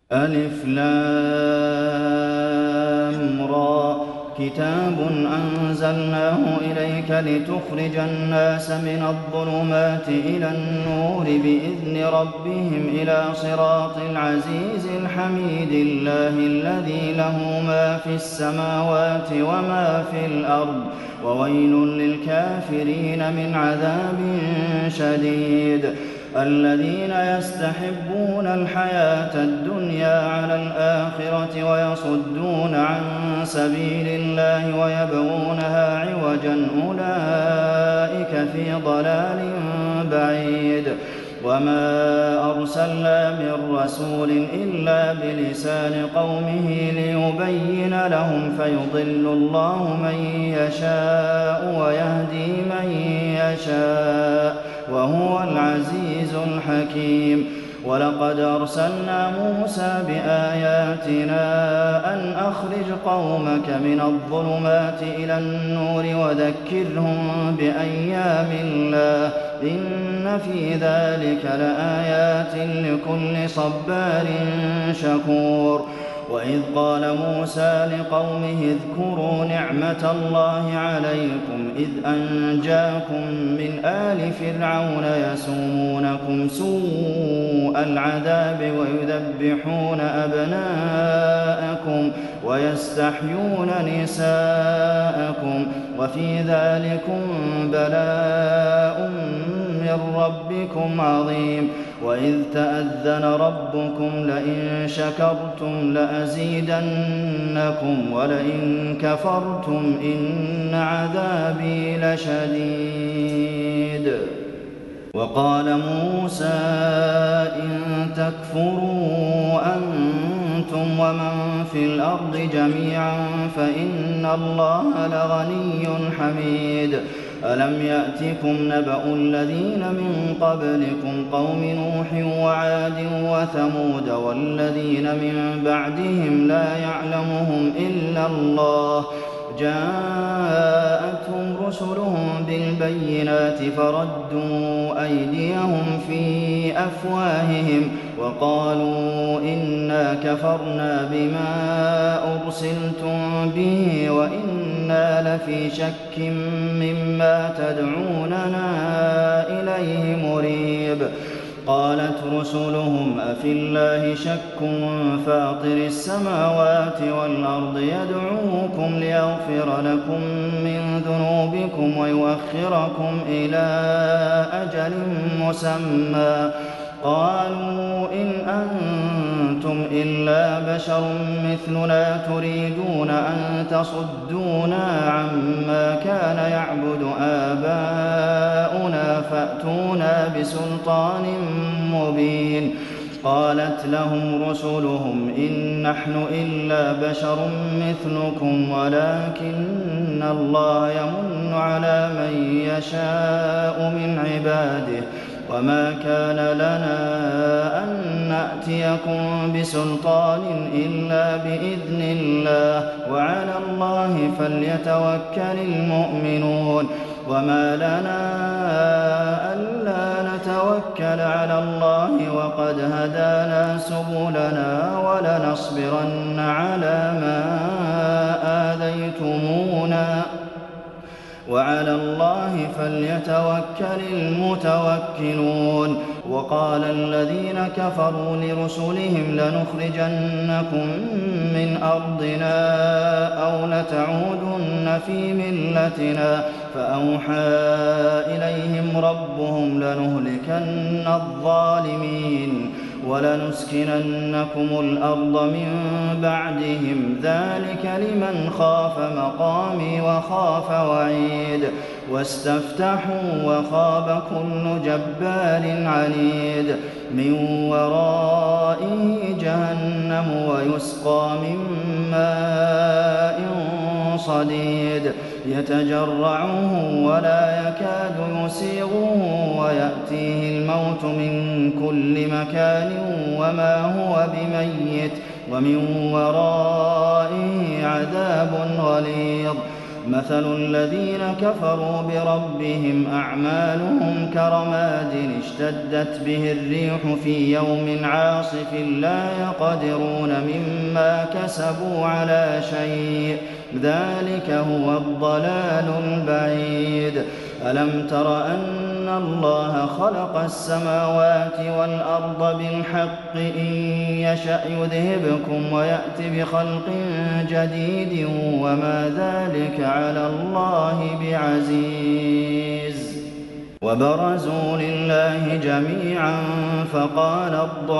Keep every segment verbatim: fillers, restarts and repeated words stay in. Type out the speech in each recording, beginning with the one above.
ألف لام را كتاب أنزلناه إليك لتخرج الناس من الظلمات إلى النور بإذن ربهم إلى صراط العزيز الحميد الله الذي له ما في السماوات وما في الأرض وويل للكافرين من عذاب شديد الذين يستحبون الحياة الدنيا على الآخرة ويصدون عن سبيل الله ويبغونها عوجا أولئك في ضلال بعيد وما أرسلنا من رسول إلا بلسان قومه ليبين لهم فيضل الله من يشاء ويهدي من يشاء وهو العزيز الحكيم ولقد أرسلنا موسى بآياتنا أن أخرج قومك من الظلمات إلى النور وذكرهم بأيام الله إن في ذلك لآيات لكل صبار شكور وإذ قال موسى لقومه اذكروا نعمة الله عليكم إذ أنجاكم من آل فرعون يسومونكم سوء العذاب ويذبحون أبناءكم ويستحيون نساءكم وفي ذلكم بلاء من ربكم عظيم وإذ تأذن ربكم لئن شكرتم لأزيدنكم ولئن كفرتم إن عذابي لشديد وقال موسى إن تكفروا أنتم ومن في الأرض جميعا فإن الله لغني حميد ألم يأتكم نبأ الذين من قبلكم قوم نوح وعاد وثمود والذين من بعدهم لا يعلمهم إلا الله جاءتهم رسلهم بالبينات فردوا أيديهم في أفواههم وقالوا إنا كفرنا بما أرسلتم به وإنا لفي شك مما تدعوننا إليه مريب قالت رسلهم أفي الله شك فاطر السماوات والأرض يدعوكم ليغفر لكم من ذنوبكم ويؤخركم إلى أجل مسمى قالوا إن أنتم إلا بشر مثلنا تريدون أن تصدونا عما كان يعبد آباؤنا فأتونا بسلطان مبين قالت لهم رسلهم إن نحن إلا بشر مثلكم ولكن الله يمن على من يشاء من عباده وما كان لنا أن نأتيكم بسلطان إلا بإذن الله وعلى الله فليتوكل المؤمنون وما لنا ألا نتوكل على الله وقد هدانا سبلنا ولنصبرن على ما آذيتمونا وعلى الله فليتوكل المتوكلون وقال الذين كفروا لرسلهم لنخرجنكم من أرضنا أو لتعودن في ملتنا فأوحى إليهم ربهم لنهلكن الظالمين ولنسكننكم الأرض من بعدهم ذلك لمن خاف مقامي وخاف وعيد واستفتحوا وخاب كل جبار عنيد من ورائه جهنم ويسقى من ماء صديد يتجرعه ولا يكاد يسيغه ويأتيه الموت من كل مكان وما هو بميت ومن ورائه عذاب غليظ مثل الذين كفروا بربهم أعمالهم كرماد اشتدت به الريح في يوم عاصف لا يقدرون مما كسبوا على شيء ذلك هو الضلال البعيد ألم تر أن الله خلق السماوات والأرض بالحق إن يشأ يذهبكم ويأت بخلق جديد وما ذلك على الله بعزيز وبرزوا لله جميعا فقال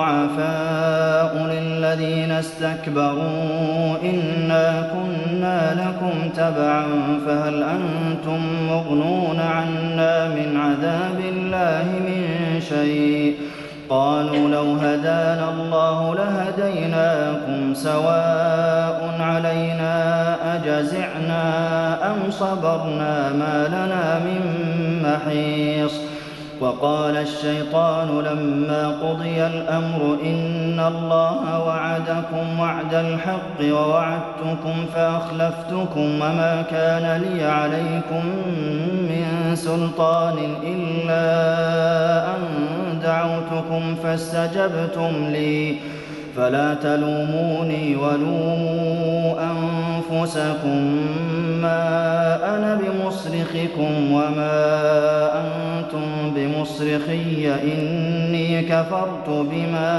الضعفاء للذين استكبروا إنا كنا لكم تبعا فهل أنتم مغنون عنا من عذاب الله من شيء قالوا لو هدانا الله لهديناكم سواء علينا أجزعنا أم صبرنا ما لنا من محيص وقال الشيطان لما قضي الأمر إن الله وعدكم وعد الحق ووعدتكم فأخلفتكم وما كان لي عليكم من سلطان إلا أن دعوتكم فاستجبتم لي فلا تلوموني ولوموا أنفسكم ما أنا بمصرخكم وما أنتم بمصرخي إني كفرت بما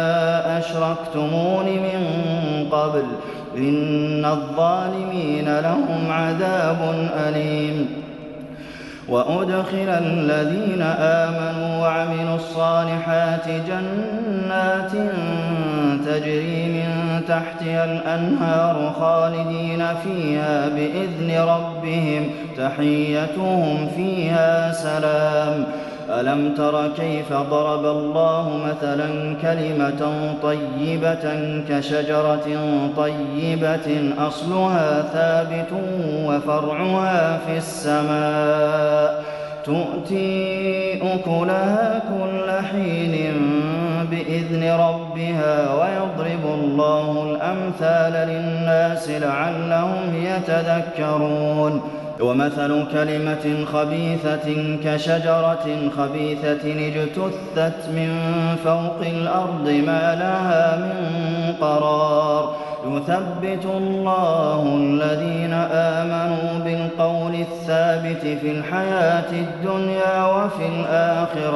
أشركتمون من قبل إن الظالمين لهم عذاب أليم وأدخل الذين آمنوا وعملوا الصالحات جنات تجري من تحتها الأنهار خالدين فيها بإذن ربهم تحيتهم فيها سلام ألم تر كيف ضرب الله مثلا كلمة طيبة كشجرة طيبة أصلها ثابت وفرعها في السماء تؤتي أكلها كل حين بإذن ربها ويضرب الله الأمثال للناس لعلهم يتذكرون ومثل كلمة خبيثة كشجرة خبيثة اجتثت من فوق الأرض ما لها من قرار يثبت الله الذين آمنوا بالقول الثابت في الحياة الدنيا وفي الآخرة